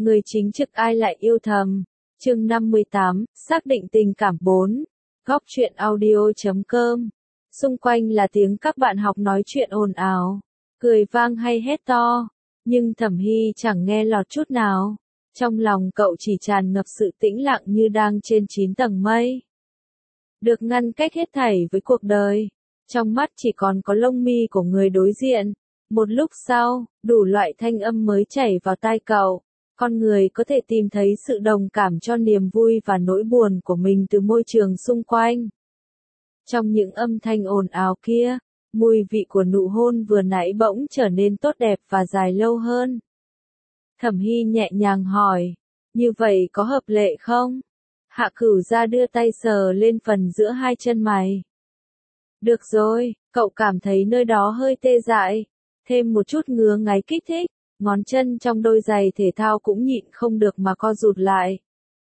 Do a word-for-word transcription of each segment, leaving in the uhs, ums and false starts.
Người chính trực ai lại yêu thầm. Chương năm mươi tám, xác định tình cảm bốn. Góc truyện audio chấm com. Xung quanh là tiếng các bạn học nói chuyện ồn ào, cười vang hay hét to, nhưng Thẩm Hy chẳng nghe lọt chút nào. Trong lòng cậu chỉ tràn ngập sự tĩnh lặng như đang trên chín tầng mây, được ngăn cách hết thảy với cuộc đời. Trong mắt chỉ còn có lông mi của người đối diện. Một lúc sau, đủ loại thanh âm mới chảy vào tai cậu. Con người có thể tìm thấy sự đồng cảm cho niềm vui và nỗi buồn của mình từ môi trường xung quanh. Trong những âm thanh ồn ào kia, mùi vị của nụ hôn vừa nãy bỗng trở nên tốt đẹp và dài lâu hơn. Thẩm Hy nhẹ nhàng hỏi, như vậy có hợp lệ không? Hạ Cửu Gia đưa tay sờ lên phần giữa hai chân mày. Được rồi, cậu cảm thấy nơi đó hơi tê dại, thêm một chút ngứa ngáy kích thích, ngón chân trong đôi giày thể thao cũng nhịn không được mà co rụt lại.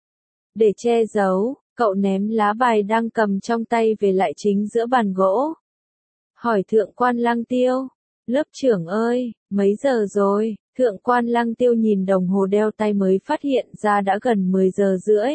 Để che giấu, cậu ném lá bài đang cầm trong tay về lại chính giữa bàn gỗ. Hỏi Thượng quan Lăng Tiêu, lớp trưởng ơi, mấy giờ rồi? Thượng quan Lăng Tiêu nhìn đồng hồ đeo tay mới phát hiện ra đã gần mười giờ rưỡi.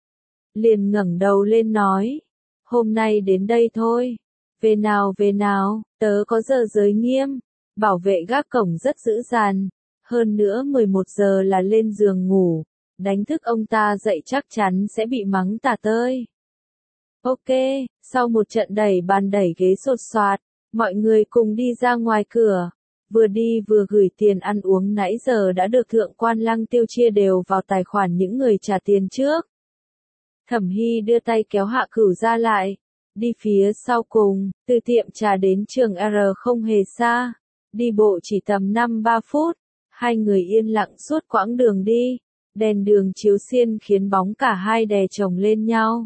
Liền ngẩng đầu lên nói, hôm nay đến đây thôi. Về nào về nào, tớ có giờ giới nghiêm, bảo vệ gác cổng rất dữ dằn. Hơn nữa mười một giờ là lên giường ngủ, đánh thức ông ta dậy chắc chắn sẽ bị mắng tả tơi. Ok, sau một trận đẩy bàn đẩy ghế sột soạt, mọi người cùng đi ra ngoài cửa. Vừa đi vừa gửi tiền ăn uống nãy giờ đã được Thượng quan Lăng Tiêu chia đều vào tài khoản những người trả tiền trước. Thẩm Hy đưa tay kéo Hạ Cửu Gia lại, đi phía sau cùng, từ tiệm trà đến trường R không hề xa, đi bộ chỉ tầm năm ba phút. Hai người yên lặng suốt quãng đường đi, đèn đường chiếu xiên khiến bóng cả hai đè chồng lên nhau.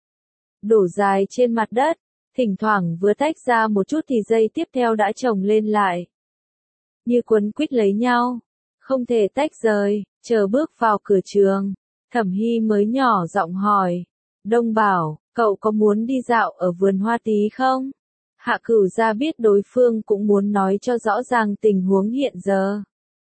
Đổ dài trên mặt đất, thỉnh thoảng vừa tách ra một chút thì giây tiếp theo đã chồng lên lại. Như quấn quýt lấy nhau, không thể tách rời. Chờ bước vào cửa trường, Thẩm Hy mới nhỏ giọng hỏi, Đông Bảo, cậu có muốn đi dạo ở vườn hoa tí không? Hạ Cửu Gia biết đối phương cũng muốn nói cho rõ ràng tình huống hiện giờ,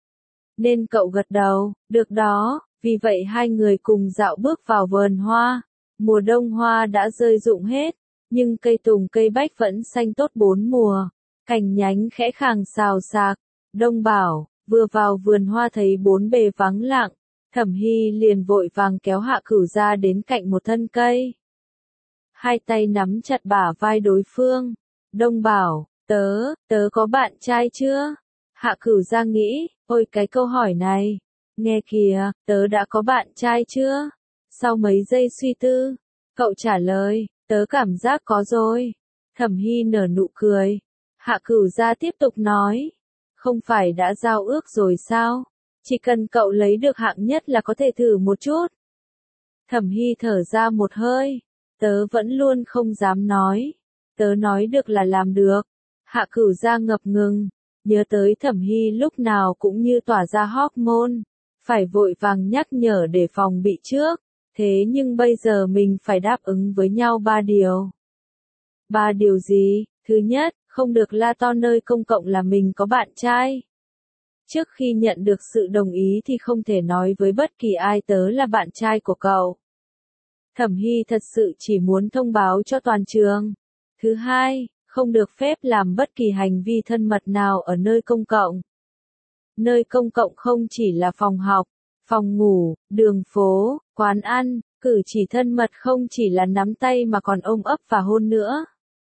nên cậu gật đầu, được đó. Vì vậy hai người cùng dạo bước vào vườn hoa. Mùa đông hoa đã rơi rụng hết, nhưng cây tùng cây bách vẫn xanh tốt bốn mùa, cành nhánh khẽ khàng xào xạc. Đông Bảo, vừa vào vườn hoa thấy bốn bề vắng lặng, Thẩm Hy liền vội vàng kéo Hạ Cửu Gia đến cạnh một thân cây. Hai tay nắm chặt bả vai đối phương. Đông Bảo, tớ, tớ có bạn trai chưa? Hạ Cửu Gia nghĩ, ôi cái câu hỏi này, nghe kìa, tớ đã có bạn trai chưa? Sau mấy giây suy tư, cậu trả lời, tớ cảm giác có rồi. Thẩm Hy nở nụ cười. Hạ Cửu Gia tiếp tục nói, không phải đã giao ước rồi sao? Chỉ cần cậu lấy được hạng nhất là có thể thử một chút. Thẩm Hy thở ra một hơi, tớ vẫn luôn không dám nói. Tớ nói được là làm được. Hạ Cửu Gia ngập ngừng, nhớ tới Thẩm Hy lúc nào cũng như tỏa ra hormone, phải vội vàng nhắc nhở để phòng bị trước. Thế nhưng bây giờ mình phải đáp ứng với nhau ba điều. Ba điều gì? Thứ nhất, không được la to nơi công cộng là mình có bạn trai. Trước khi nhận được sự đồng ý thì không thể nói với bất kỳ ai tớ là bạn trai của cậu. Thẩm Hy thật sự chỉ muốn thông báo cho toàn trường. Thứ hai, không được phép làm bất kỳ hành vi thân mật nào ở nơi công cộng. Nơi công cộng không chỉ là phòng học, phòng ngủ, đường phố, quán ăn, cử chỉ thân mật không chỉ là nắm tay mà còn ôm ấp và hôn nữa.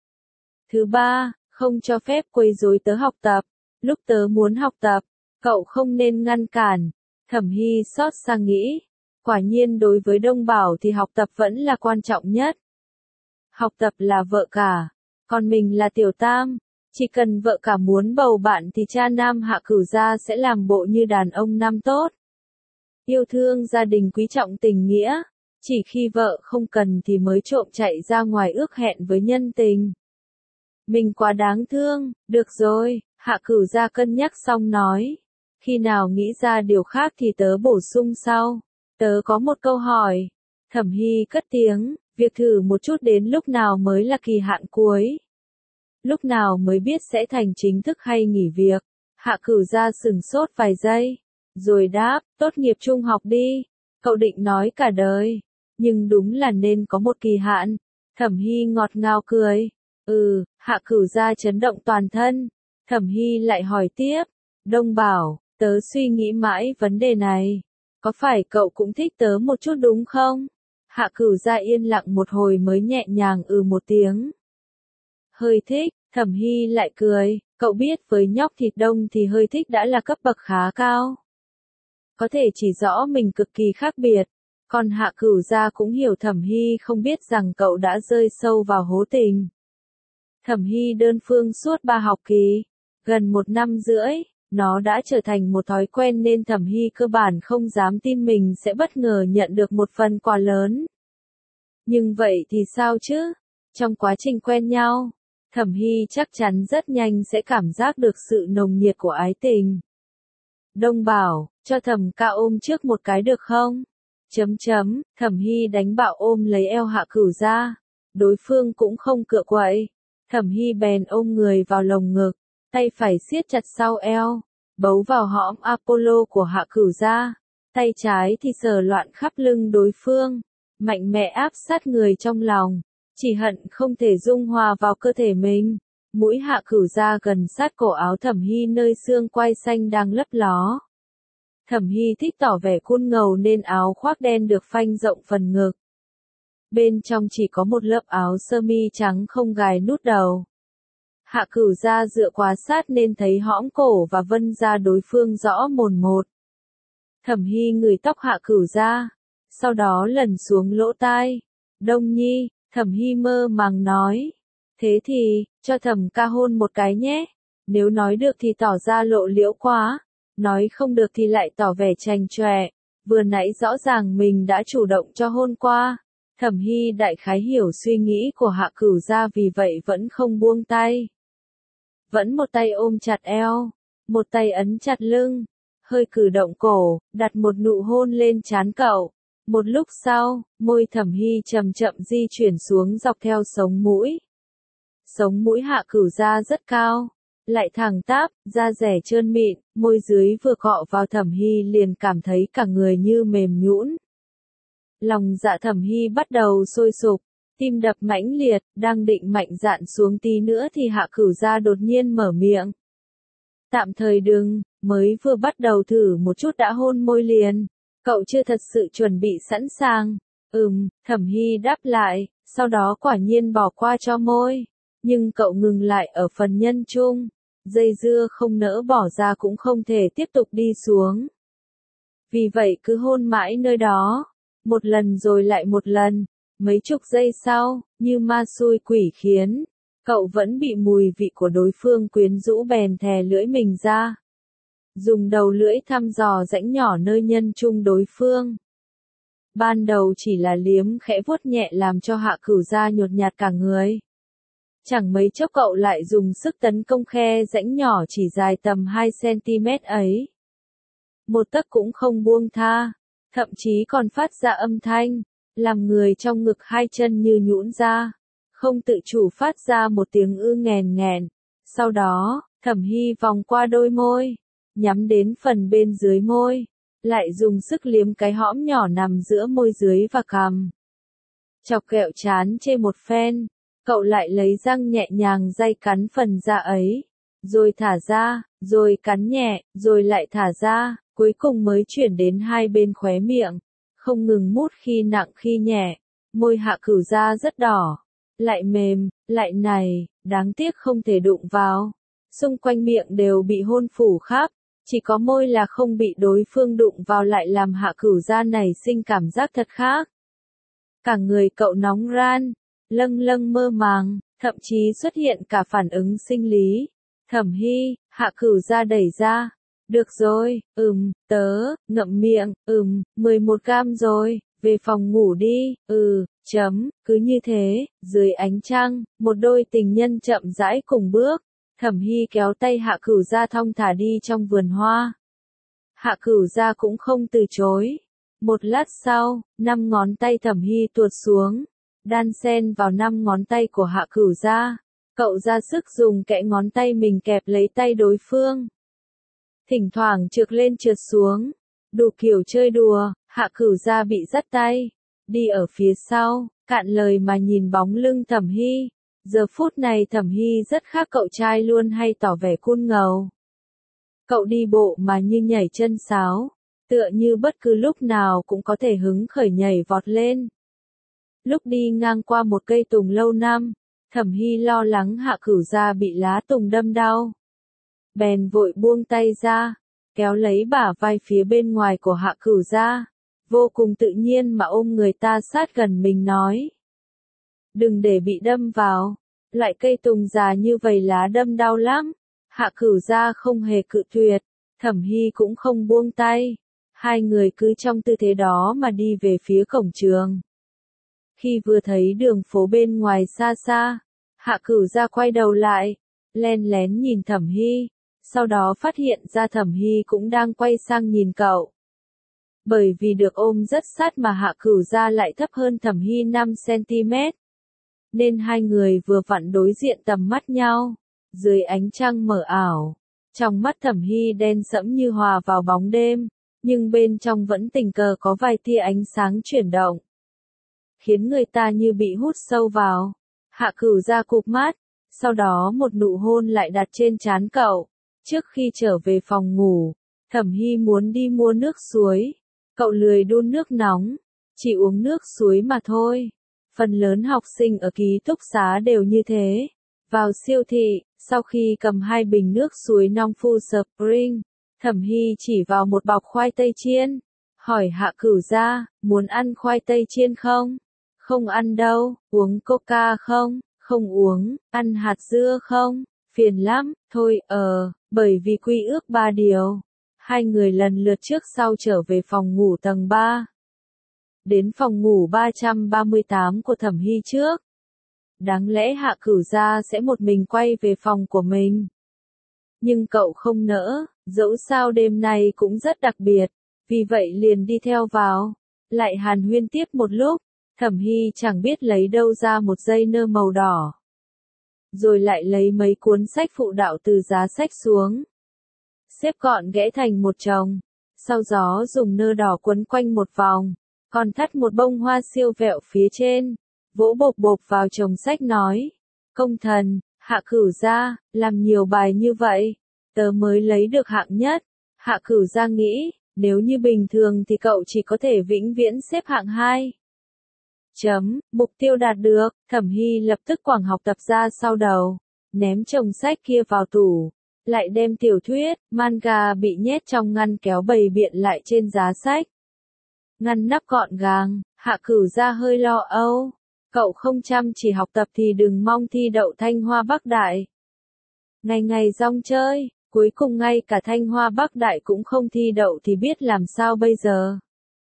Thứ ba, không cho phép quấy rối tớ học tập. Lúc tớ muốn học tập, cậu không nên ngăn cản. Thẩm Hy xót xa nghĩ, quả nhiên đối với Đông Bảo thì học tập vẫn là quan trọng nhất. Học tập là vợ cả, còn mình là tiểu tam. Chỉ cần vợ cả muốn bầu bạn thì cha nam Hạ Cửu Gia sẽ làm bộ như đàn ông nam tốt. Yêu thương gia đình, quý trọng tình nghĩa, chỉ khi vợ không cần thì mới trộm chạy ra ngoài ước hẹn với nhân tình. Mình quá đáng thương. Được rồi, Hạ Cửu Gia cân nhắc xong nói, khi nào nghĩ ra điều khác thì tớ bổ sung sau. Tớ có một câu hỏi. Thẩm Hy cất tiếng, việc thử một chút đến lúc nào mới là kỳ hạn cuối? Lúc nào mới biết sẽ thành chính thức hay nghỉ việc? Hạ Cửu Gia sửng sốt vài giây. rồi đáp, tốt nghiệp trung học đi. Cậu định nói cả đời, nhưng đúng là nên có một kỳ hạn. Thẩm Hy ngọt ngào cười. Ừ, Hạ Cửu gia chấn động toàn thân. Thẩm Hy lại hỏi tiếp, Đông Bảo, tớ suy nghĩ mãi vấn đề này. Có phải cậu cũng thích tớ một chút đúng không? Hạ Cửu gia yên lặng một hồi mới nhẹ nhàng ừ một tiếng. Hơi thích, Thẩm Hy lại cười, cậu biết với nhóc thịt đông thì hơi thích đã là cấp bậc khá cao. Có thể chỉ rõ mình cực kỳ khác biệt. Còn Hạ Cửu gia cũng hiểu Thẩm Hy không biết rằng cậu đã rơi sâu vào hố tình. Thẩm Hy đơn phương suốt ba học kỳ, gần một năm rưỡi, nó đã trở thành một thói quen nên Thẩm Hy cơ bản không dám tin mình sẽ bất ngờ nhận được một phần quà lớn. Nhưng vậy thì sao chứ? Trong quá trình quen nhau, Thẩm Hy chắc chắn rất nhanh sẽ cảm giác được sự nồng nhiệt của ái tình. Đông Bảo, cho Thẩm ca ôm trước một cái được không? Chấm chấm, Thẩm Hy đánh bạo ôm lấy eo Hạ Cửu gia. Đối phương cũng không cựa quậy. Thẩm Hy bèn ôm người vào lồng ngực, tay phải siết chặt sau eo, bấu vào hõm Apollo của Hạ Cửu gia. Tay trái thì sờ loạn khắp lưng đối phương, mạnh mẽ áp sát người trong lòng, chỉ hận không thể dung hòa vào cơ thể mình. Mũi Hạ Cửu gia gần sát cổ áo Thẩm Hy nơi xương quai xanh đang lấp ló. Thẩm Hy thích tỏ vẻ cool ngầu nên áo khoác đen được phanh rộng phần ngực. Bên trong chỉ có một lớp áo sơ mi trắng không gài nút đầu. Hạ Cửu gia dựa quá sát nên thấy hõm cổ và vân da đối phương rõ mồn một. Thẩm Hy ngửi tóc Hạ Cửu gia, sau đó lần xuống lỗ tai. Đông Nhi, Thẩm Hy mơ màng nói. Thế thì, cho Thẩm ca hôn một cái nhé. Nếu nói được thì tỏ ra lộ liễu quá. Nói không được thì lại tỏ vẻ chành chọe. Vừa nãy rõ ràng mình đã chủ động cho hôn qua. Thẩm Hy đại khái hiểu suy nghĩ của Hạ Cửu gia vì vậy vẫn không buông tay. Vẫn một tay ôm chặt eo, một tay ấn chặt lưng, hơi cử động cổ, đặt một nụ hôn lên trán cậu. Một lúc sau, môi Thẩm Hy chậm chậm di chuyển xuống dọc theo sống mũi. Sống mũi Hạ Cửu gia rất cao, lại thẳng tắp, da dẻ trơn mịn, môi dưới vừa cọ vào Thẩm Hy liền cảm thấy cả người như mềm nhũn. Lòng dạ Thẩm Hy bắt đầu sôi sục, tim đập mãnh liệt, đang định mạnh dạn xuống tí nữa thì Hạ Cửu gia đột nhiên mở miệng. Tạm thời đừng, mới vừa bắt đầu thử một chút đã hôn môi liền, cậu chưa thật sự chuẩn bị sẵn sàng. Ừm, Thẩm Hy đáp lại, sau đó quả nhiên bỏ qua cho môi, nhưng cậu ngừng lại ở phần nhân trung, dây dưa không nỡ bỏ ra cũng không thể tiếp tục đi xuống. Vì vậy cứ hôn mãi nơi đó. Một lần rồi lại một lần, mấy chục giây sau, như ma xui quỷ khiến, cậu vẫn bị mùi vị của đối phương quyến rũ bèn thè lưỡi mình ra. Dùng đầu lưỡi thăm dò rãnh nhỏ nơi nhân trung đối phương. Ban đầu chỉ là liếm khẽ vuốt nhẹ làm cho Hạ Cửu gia nhột nhạt cả người. Chẳng mấy chốc cậu lại dùng sức tấn công khe rãnh nhỏ chỉ dài tầm hai xăng-ti-mét ấy. Một tấc cũng không buông tha. Thậm chí còn phát ra âm thanh, làm người trong ngực hai chân như nhũn ra, không tự chủ phát ra một tiếng ư nghèn nghẹn. Sau đó, Thẩm Hy vòng qua đôi môi, nhắm đến phần bên dưới môi, lại dùng sức liếm cái hõm nhỏ nằm giữa môi dưới và cằm. Chọc kẹo chán chê một phen, cậu lại lấy răng nhẹ nhàng day cắn phần da ấy, rồi thả ra, rồi cắn nhẹ, rồi lại thả ra. Cuối cùng mới chuyển đến hai bên khóe miệng, không ngừng mút khi nặng khi nhẹ, môi Hạ Cửu gia rất đỏ, lại mềm, lại này, đáng tiếc không thể đụng vào. Xung quanh miệng đều bị hôn phủ khắp, chỉ có môi là không bị đối phương đụng vào lại làm Hạ Cửu gia nảy sinh cảm giác thật khác. Cả người cậu nóng ran, lâng lâng mơ màng, thậm chí xuất hiện cả phản ứng sinh lý. Thẩm Hy, Hạ Cửu gia đẩy ra. Được rồi, ừm, tớ, ngậm miệng, ừm, mười một gam rồi, về phòng ngủ đi, ừ, chấm, cứ như thế, dưới ánh trăng, một đôi tình nhân chậm rãi cùng bước, Thẩm Hy kéo tay Hạ Cửu gia thong thả đi trong vườn hoa. Hạ Cửu gia cũng không từ chối. Một lát sau, năm ngón tay Thẩm Hy tuột xuống, đan xen vào năm ngón tay của Hạ Cửu gia. Cậu ra sức dùng kẽ ngón tay mình kẹp lấy tay đối phương. thỉnh thoảng trượt lên trượt xuống, đủ kiểu chơi đùa. Hạ Cửu Gia bị dắt tay, đi ở phía sau, cạn lời mà nhìn bóng lưng Thẩm Hy. Giờ phút này Thẩm Hy rất khác cậu trai luôn hay tỏ vẻ cool ngầu. Cậu đi bộ mà như nhảy chân sáo, tựa như bất cứ lúc nào cũng có thể hứng khởi nhảy vọt lên. Lúc đi ngang qua một cây tùng lâu năm, Thẩm Hy lo lắng Hạ Cửu Gia bị lá tùng đâm đau. Bèn vội buông tay ra, kéo lấy bả vai phía bên ngoài của Hạ Cửu Gia, vô cùng tự nhiên mà ôm người ta sát gần mình nói. Đừng để bị đâm vào, loại cây tùng già như vậy lá đâm đau lắm. Hạ Cửu Gia không hề cự tuyệt, Thẩm Hy cũng không buông tay. Hai người cứ trong tư thế đó mà đi về phía cổng trường. Khi vừa thấy đường phố bên ngoài xa xa, Hạ Cửu Gia quay đầu lại, len lén nhìn Thẩm Hy, sau đó phát hiện ra Thẩm Hy cũng đang quay sang nhìn cậu. Bởi vì được ôm rất sát mà Hạ Cửu Gia lại thấp hơn Thẩm Hy năm xăng-ti-mét, nên hai người vừa vặn đối diện tầm mắt nhau, dưới ánh trăng mờ ảo. Trong mắt Thẩm Hy đen sẫm như hòa vào bóng đêm, nhưng bên trong vẫn tình cờ có vài tia ánh sáng chuyển động, khiến người ta như bị hút sâu vào. Hạ Cửu Gia cụp mắt, sau đó một nụ hôn lại đặt trên trán cậu. Trước khi trở về phòng ngủ, Thẩm Hy muốn đi mua nước suối. Cậu lười đun nước nóng, chỉ uống nước suối mà thôi. Phần lớn học sinh ở ký túc xá đều như thế. Vào siêu thị, sau khi cầm hai bình nước suối Nongfu Spring, Thẩm Hy chỉ vào một bọc khoai tây chiên, hỏi Hạ Cửu Gia, muốn ăn khoai tây chiên không? Không ăn đâu. Uống coca không? Không uống. Ăn hạt dưa không? Phiền lắm. Thôi, ờ, bởi vì quy ước ba điều. Hai người lần lượt trước sau trở về phòng ngủ tầng ba. Đến phòng ngủ ba trăm ba mươi tám của Thẩm Hy trước. Đáng lẽ Hạ Cửu Gia sẽ một mình quay về phòng của mình. Nhưng cậu không nỡ, dẫu sao đêm nay cũng rất đặc biệt, vì vậy liền đi theo vào. Lại hàn huyên tiếp một lúc, Thẩm Hy chẳng biết lấy đâu ra một dây nơ màu đỏ. Rồi lại lấy mấy cuốn sách phụ đạo từ giá sách xuống. Xếp gọn ghẽ thành một chồng, sau đó dùng nơ đỏ quấn quanh một vòng, còn thắt một bông hoa siêu vẹo phía trên, vỗ bộp bộp vào chồng sách nói. Công thần, Hạ Cửu Gia, làm nhiều bài như vậy, tớ mới lấy được hạng nhất. Hạ Cửu Gia nghĩ, nếu như bình thường thì cậu chỉ có thể vĩnh viễn xếp hạng hai. Chấm, mục tiêu đạt được. Thẩm Hy lập tức quẳng học tập ra sau đầu, ném chồng sách kia vào tủ, lại đem tiểu thuyết, manga bị nhét trong ngăn kéo bày biện lại trên giá sách. Ngăn nắp gọn gàng, Hạ Cửu Gia hơi lo âu. Cậu không chăm chỉ học tập thì đừng mong thi đậu Thanh Hoa Bắc Đại. Ngày ngày rong chơi, cuối cùng ngay cả Thanh Hoa Bắc Đại cũng không thi đậu thì biết làm sao bây giờ.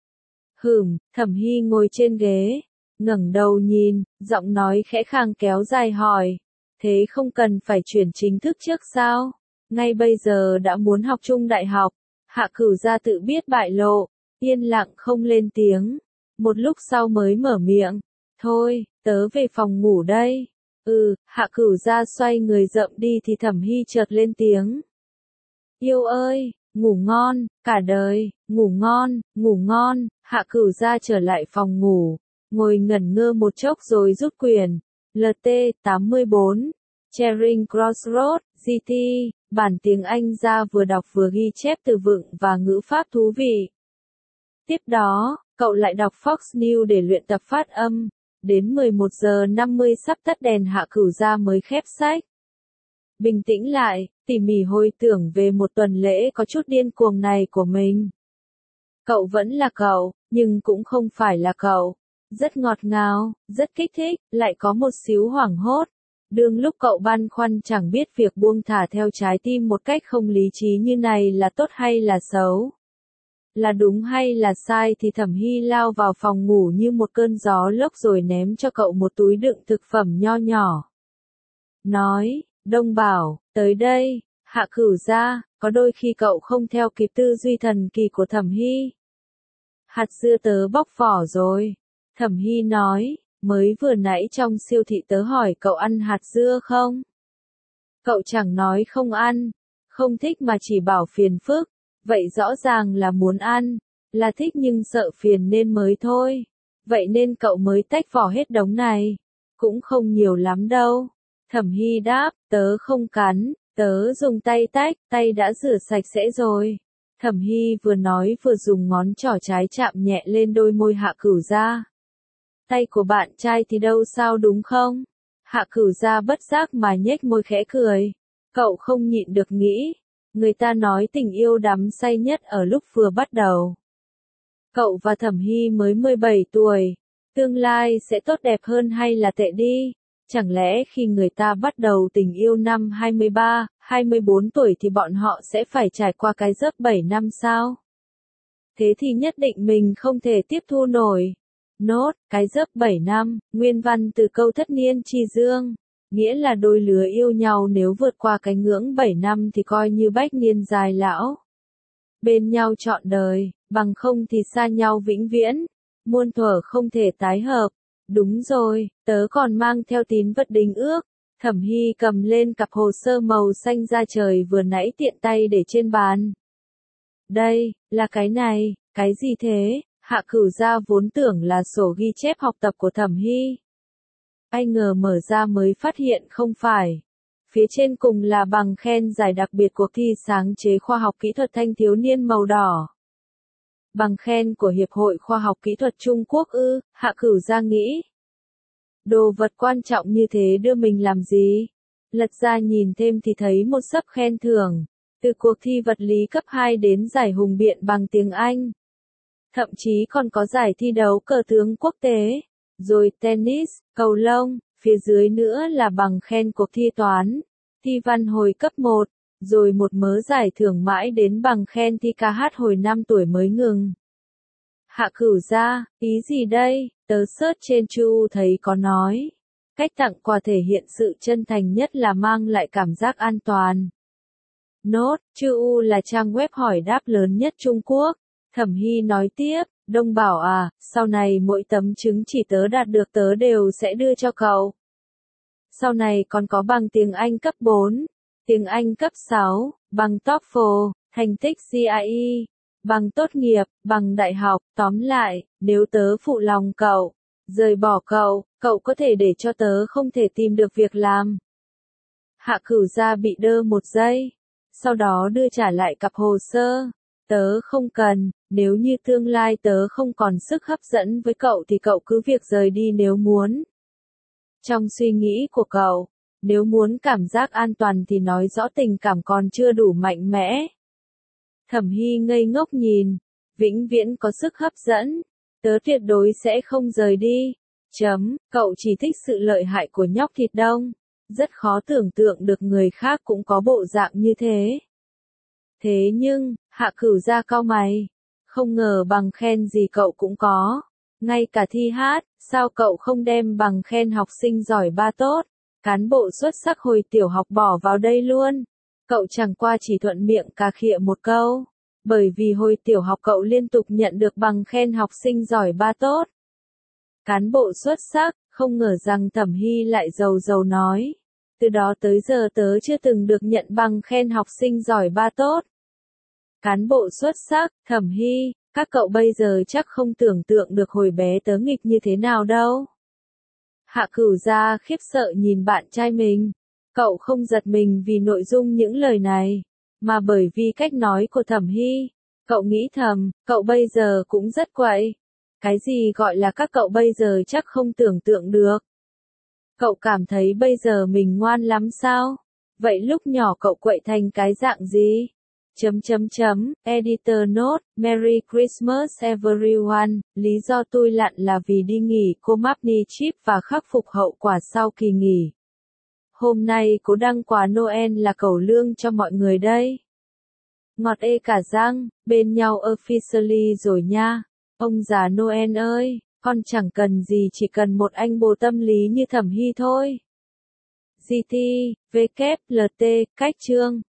Hửm, Thẩm Hy ngồi trên ghế, ngẩng đầu nhìn, giọng nói khẽ khàng kéo dài hỏi. Thế không cần phải chuyển chính thức trước sao? Ngay bây giờ đã muốn học chung đại học. Hạ Cửu Gia tự biết bại lộ, yên lặng không lên tiếng. Một lúc sau mới mở miệng. Thôi, tớ về phòng ngủ đây. Ừ, Hạ Cửu Gia xoay người rậm đi thì Thẩm Hy chợt lên tiếng. Yêu ơi, ngủ ngon, cả đời, ngủ ngon, ngủ ngon. Hạ Cửu Gia trở lại phòng ngủ, ngồi ngẩn ngơ một chốc rồi rút quyển. lờ tê tám mươi bốn, Charing Crossroad, giê tê, bản tiếng Anh ra vừa đọc vừa ghi chép từ vựng và ngữ pháp thú vị. Tiếp đó, cậu lại đọc Fox News để luyện tập phát âm. Đến mười một giờ năm mươi sắp tắt đèn Hạ Cửu Gia mới khép sách. Bình tĩnh lại, tỉ mỉ hồi tưởng về một tuần lễ có chút điên cuồng này của mình. Cậu vẫn là cậu, nhưng cũng không phải là cậu. Rất ngọt ngào, rất kích thích, lại có một xíu hoảng hốt. Đương lúc cậu băn khoăn chẳng biết việc buông thả theo trái tim một cách không lý trí như này là tốt hay là xấu, là đúng hay là sai thì Thẩm Hy lao vào phòng ngủ như một cơn gió lốc rồi ném cho cậu một túi đựng thực phẩm nho nhỏ. Nói, Đông Bảo, tới đây. Hạ Cửu Gia, có đôi khi cậu không theo kịp tư duy thần kỳ của Thẩm Hy. Hạt dưa tớ bóc vỏ rồi. Thẩm Hy nói, mới vừa nãy trong siêu thị tớ hỏi cậu ăn hạt dưa không? Cậu chẳng nói không ăn. Không thích mà chỉ bảo phiền phức, vậy rõ ràng là muốn ăn, là thích nhưng sợ phiền nên mới thôi. Vậy nên cậu mới tách vỏ hết đống này. Cũng không nhiều lắm đâu. Thẩm Hy đáp, tớ không cắn, tớ dùng tay tách, tay đã rửa sạch sẽ rồi. Thẩm Hy vừa nói vừa dùng ngón trỏ trái chạm nhẹ lên đôi môi Hạ Cửu Gia. Tay của bạn trai thì đâu sao đúng không? Hạ Cửu Gia bất giác mà nhếch môi khẽ cười. Cậu không nhịn được nghĩ, người ta nói tình yêu đắm say nhất ở lúc vừa bắt đầu. Cậu và Thẩm Hy mới mười bảy tuổi, tương lai sẽ tốt đẹp hơn hay là tệ đi? Chẳng lẽ khi người ta bắt đầu tình yêu năm hai mươi ba, hai mươi bốn tuổi thì bọn họ sẽ phải trải qua cái giấc bảy năm sao? Thế thì nhất định mình không thể tiếp thu nổi. Nốt, cái giấc bảy năm, nguyên văn từ câu thất niên chi dương, nghĩa là đôi lứa yêu nhau nếu vượt qua cái ngưỡng bảy năm thì coi như bách niên dài lão. Bên nhau trọn đời, bằng không thì xa nhau vĩnh viễn, muôn thuở không thể tái hợp. Đúng rồi, tớ còn mang theo tín vật đính ước. Thẩm Hy cầm lên cặp hồ sơ màu xanh da trời vừa nãy tiện tay để trên bàn. Đây, là cái này, cái gì thế? Hạ Cửu Gia vốn tưởng là sổ ghi chép học tập của Thẩm Hy. Ai ngờ mở ra mới phát hiện không phải. Phía trên cùng là bằng khen giải đặc biệt cuộc thi sáng chế khoa học kỹ thuật thanh thiếu niên màu đỏ. Bằng khen của Hiệp hội Khoa học Kỹ thuật Trung Quốc ư, Hạ Cửu Gia nghĩ. Đồ vật quan trọng như thế đưa mình làm gì? Lật ra nhìn thêm thì thấy một sấp khen thưởng, từ cuộc thi vật lý cấp hai đến giải hùng biện bằng tiếng Anh. Thậm chí còn có giải thi đấu cờ tướng quốc tế, rồi tennis, cầu lông, phía dưới nữa là bằng khen cuộc thi toán, thi văn hồi cấp một, rồi một mớ giải thưởng mãi đến bằng khen thi ca hát hồi năm tuổi mới ngừng. Hạ Cửu Gia, ý gì đây? Tớ search trên Chu thấy có nói. Cách tặng quà thể hiện sự chân thành nhất là mang lại cảm giác an toàn. Nốt, Chu là trang web hỏi đáp lớn nhất Trung Quốc. Thẩm Hy nói tiếp, Đông bảo à, sau này mỗi tấm chứng chỉ tớ đạt được tớ đều sẽ đưa cho cậu. Sau này còn có bằng tiếng Anh cấp bốn, tiếng Anh cấp sáu, bằng TOEFL, thành tích xê i e, bằng tốt nghiệp, bằng đại học, tóm lại, nếu tớ phụ lòng cậu, rời bỏ cậu, cậu có thể để cho tớ không thể tìm được việc làm. Hạ Cửu Gia bị đơ một giây, sau đó đưa trả lại cặp hồ sơ. Tớ không cần, nếu như tương lai tớ không còn sức hấp dẫn với cậu thì cậu cứ việc rời đi nếu muốn. Trong suy nghĩ của cậu, nếu muốn cảm giác an toàn thì nói rõ tình cảm còn chưa đủ mạnh mẽ. Thẩm Hy ngây ngốc nhìn, vĩnh viễn có sức hấp dẫn, tớ tuyệt đối sẽ không rời đi. Chấm, cậu chỉ thích sự lợi hại của nhóc thịt đông, rất khó tưởng tượng được người khác cũng có bộ dạng như thế. Thế nhưng, Hạ Cửu Gia cau mày, không ngờ bằng khen gì cậu cũng có, ngay cả thi hát, sao cậu không đem bằng khen học sinh giỏi ba tốt, cán bộ xuất sắc hồi tiểu học bỏ vào đây luôn. Cậu chẳng qua chỉ thuận miệng cà khịa một câu, bởi vì hồi tiểu học cậu liên tục nhận được bằng khen học sinh giỏi ba tốt. Cán bộ xuất sắc, không ngờ rằng Thẩm Hy lại giàu giàu nói. Từ đó tới giờ tớ chưa từng được nhận bằng khen học sinh giỏi ba tốt. Cán bộ xuất sắc, Thẩm Hy, các cậu bây giờ chắc không tưởng tượng được hồi bé tớ nghịch như thế nào đâu. Hạ Cửu Gia khiếp sợ nhìn bạn trai mình. Cậu không giật mình vì nội dung những lời này, mà bởi vì cách nói của Thẩm Hy. Cậu nghĩ thầm, cậu bây giờ cũng rất quậy. Cái gì gọi là các cậu bây giờ chắc không tưởng tượng được. Cậu cảm thấy bây giờ mình ngoan lắm sao? Vậy lúc nhỏ cậu quậy thành cái dạng gì? Chấm chấm chấm, editor note, Merry Christmas everyone, lý do tôi lặn là vì đi nghỉ cô Mapni Chip và khắc phục hậu quả sau kỳ nghỉ. Hôm nay cố đăng quà Noel là cẩu lương cho mọi người đây. Ngọt ê cả răng, bên nhau officially rồi nha. Ông già Noel ơi, con chẳng cần gì chỉ cần một anh bồ tâm lý như Thẩm Hy thôi. giê tê, vê kép lờ tê, cách chương.